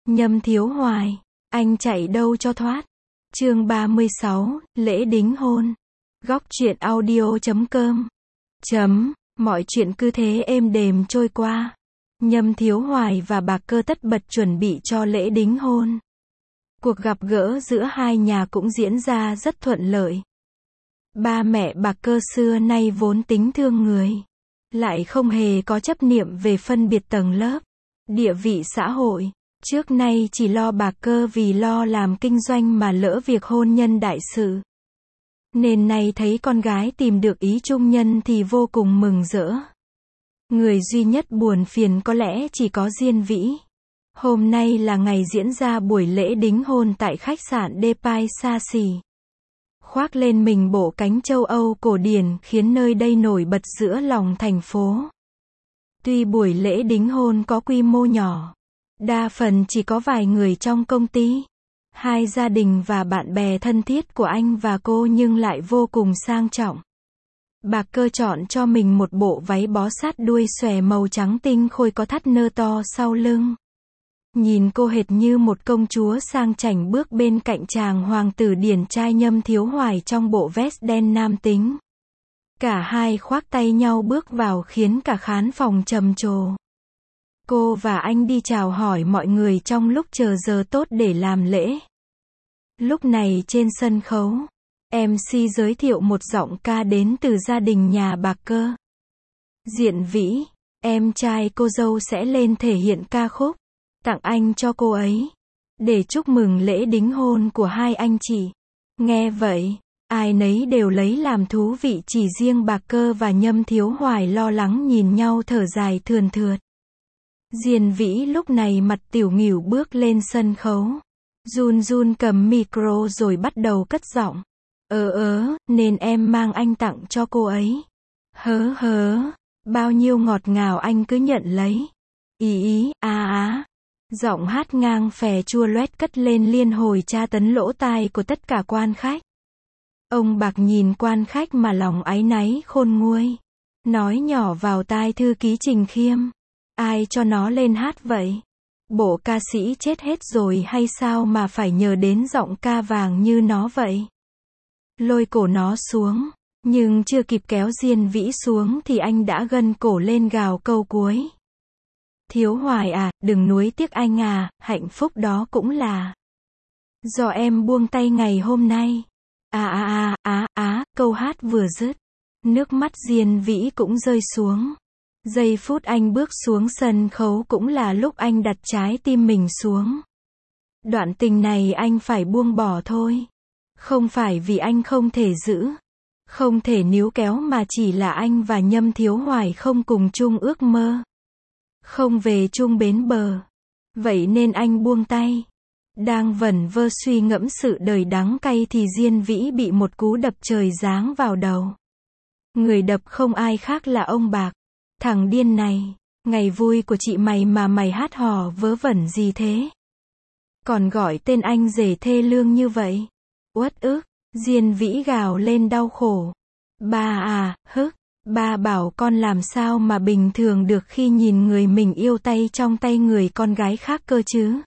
Nhâm Thiếu Hoài, anh chạy đâu cho thoát. Chương 36, lễ đính hôn. Góc truyện audio.com. Mọi chuyện cứ thế êm đềm trôi qua. Nhâm Thiếu Hoài và Bạc Cơ tất bật chuẩn bị cho lễ đính hôn. Cuộc gặp gỡ giữa hai nhà cũng diễn ra rất thuận lợi. Ba mẹ Bạc Cơ xưa nay vốn tính thương người, lại không hề có chấp niệm về phân biệt tầng lớp, địa vị xã hội. Trước nay chỉ lo Bạc Cơ vì lo làm kinh doanh mà lỡ việc hôn nhân đại sự. Nên nay thấy con gái tìm được ý trung nhân thì vô cùng mừng rỡ. Người duy nhất buồn phiền có lẽ chỉ có Diên Vĩ. Hôm nay là ngày diễn ra buổi lễ đính hôn tại khách sạn Depai xa xỉ. Khoác lên mình bộ cánh châu Âu cổ điển khiến nơi đây nổi bật giữa lòng thành phố. Tuy buổi lễ đính hôn có quy mô nhỏ, đa phần chỉ có vài người trong công ty, hai gia đình và bạn bè thân thiết của anh và cô, nhưng lại vô cùng sang trọng. Bạc Cơ chọn cho mình một bộ váy bó sát đuôi xòe màu trắng tinh khôi có thắt nơ to sau lưng. Nhìn cô hệt như một công chúa sang chảnh bước bên cạnh chàng hoàng tử điển trai Nhâm Thiếu Hoài trong bộ vest đen nam tính. Cả hai khoác tay nhau bước vào khiến cả khán phòng trầm trồ. Cô và anh đi chào hỏi mọi người trong lúc chờ giờ tốt để làm lễ. Lúc này trên sân khấu, MC giới thiệu một giọng ca đến từ gia đình nhà Bạc Cơ. Diện Vĩ, em trai cô dâu sẽ lên thể hiện ca khúc Tặng Anh cho cô ấy, để chúc mừng lễ đính hôn của hai anh chị. Nghe vậy, ai nấy đều lấy làm thú vị, chỉ riêng Bạc Cơ và Nhâm Thiếu Hoài lo lắng nhìn nhau thở dài thườn thượt. Diên Vĩ lúc này mặt tiểu nghỉu bước lên sân khấu, run run cầm micro rồi bắt đầu cất giọng. Nên em mang anh tặng cho cô ấy. Bao nhiêu ngọt ngào anh cứ nhận lấy. Giọng hát ngang phè chua loét cất lên liên hồi tra tấn lỗ tai của tất cả quan khách. Ông Bạc nhìn quan khách mà lòng áy náy khôn nguôi, nói nhỏ vào tai thư ký Trình Khiêm. Ai cho nó lên hát vậy? Bộ ca sĩ chết hết rồi hay sao mà phải nhờ đến giọng ca vàng như nó vậy? Lôi cổ nó xuống, nhưng chưa kịp kéo Diên Vĩ xuống thì anh đã gân cổ lên gào câu cuối. Thiếu Hoài à, đừng nuối tiếc anh à, hạnh phúc đó cũng là do em buông tay ngày hôm nay. Câu hát vừa dứt, nước mắt Diên Vĩ cũng rơi xuống. Giây phút anh bước xuống sân khấu cũng là lúc anh đặt trái tim mình xuống. Đoạn tình này anh phải buông bỏ thôi. Không phải vì anh không thể giữ, không thể níu kéo, mà chỉ là anh và Nhâm Thiếu Hoài không cùng chung ước mơ, không về chung bến bờ. Vậy nên anh buông tay. Đang vẩn vơ suy ngẫm sự đời đắng cay thì Diên Vĩ bị một cú đập trời giáng vào đầu. Người đập không ai khác là ông Bạc. Thằng điên này, ngày vui của chị mày mà mày hát hò vớ vẩn gì thế? Còn gọi tên anh rể thê lương như vậy. Uất ức, Diên Vĩ gào lên đau khổ. Ba ba bảo con làm sao mà bình thường được khi nhìn người mình yêu tay trong tay người con gái khác cơ chứ.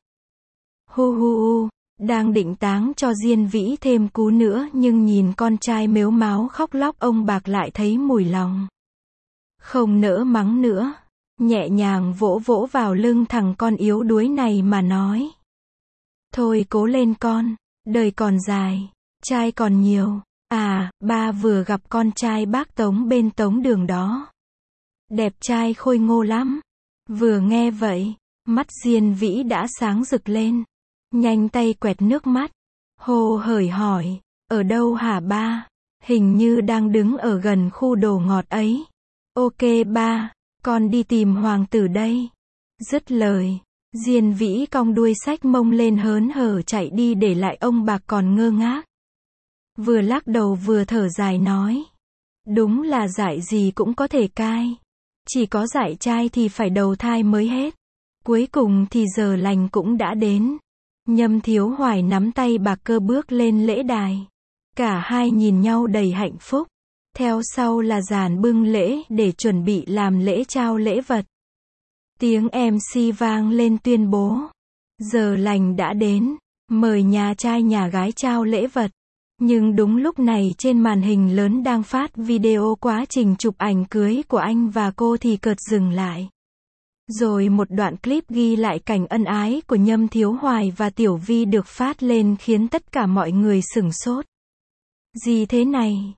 Đang định táng cho Diên Vĩ thêm cú nữa nhưng nhìn con trai mếu máo khóc lóc, ông Bạc lại thấy mùi lòng. Không nỡ mắng nữa, nhẹ nhàng vỗ vỗ vào lưng thằng con yếu đuối này mà nói. Thôi cố lên con, đời còn dài, trai còn nhiều. Ba vừa gặp con trai bác Tống bên Tống Đường đó. Đẹp trai khôi ngô lắm. Vừa nghe vậy, mắt Diên Vĩ đã sáng rực lên. Nhanh tay quẹt nước mắt. Hồ hởi hỏi, ở đâu hả ba? Hình như đang đứng ở gần khu đồ ngọt ấy. Ok ba, con đi tìm hoàng tử đây. Dứt lời, Diên Vĩ cong đuôi xách mông lên hớn hở chạy đi, để lại ông Bạc còn ngơ ngác. Vừa lắc đầu vừa thở dài nói. Đúng là dại gì cũng có thể cai. Chỉ có dại trai thì phải đầu thai mới hết. Cuối cùng thì giờ lành cũng đã đến. Nhâm Thiếu Hoài nắm tay Bạc Cơ bước lên lễ đài. Cả hai nhìn nhau đầy hạnh phúc. Theo sau là dàn bưng lễ để chuẩn bị làm lễ trao lễ vật. Tiếng MC vang lên tuyên bố. Giờ lành đã đến, mời nhà trai nhà gái trao lễ vật. Nhưng đúng lúc này trên màn hình lớn đang phát video quá trình chụp ảnh cưới của anh và cô thì chợt dừng lại. Rồi một đoạn clip ghi lại cảnh ân ái của Nhâm Thiếu Hoài và Tiểu Vi được phát lên khiến tất cả mọi người sửng sốt. Gì thế này?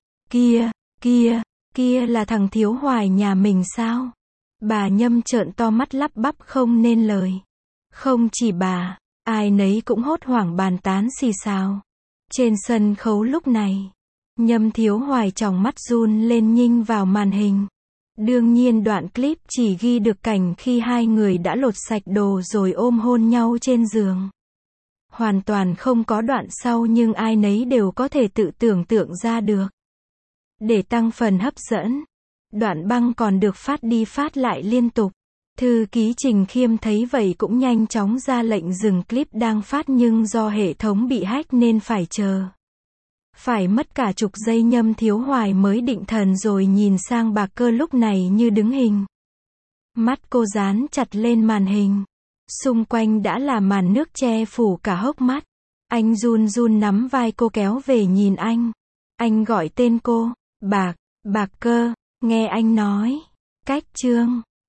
Kia là thằng Thiếu Hoài nhà mình sao? Bà Nhâm trợn to mắt lắp bắp không nên lời. Không chỉ bà, ai nấy cũng hốt hoảng bàn tán xì xào. Trên sân khấu lúc này, Nhâm Thiếu Hoài tròng mắt run lên nhìn vào màn hình. Đương nhiên đoạn clip chỉ ghi được cảnh khi hai người đã lột sạch đồ rồi ôm hôn nhau trên giường. Hoàn toàn không có đoạn sau nhưng ai nấy đều có thể tự tưởng tượng ra được. Để tăng phần hấp dẫn, đoạn băng còn được phát đi phát lại liên tục. Thư ký Trình Khiêm thấy vậy cũng nhanh chóng ra lệnh dừng clip đang phát nhưng do hệ thống bị hack nên phải chờ. Phải mất cả chục giây Nhâm Thiếu Hoài mới định thần rồi nhìn sang bà Cơ lúc này như đứng hình. Mắt cô dán chặt lên màn hình. Xung quanh đã là màn nước che phủ cả hốc mắt. Anh run run nắm vai cô kéo về nhìn anh. Anh gọi tên cô, Bạc Cơ, nghe anh nói. Cách Trương.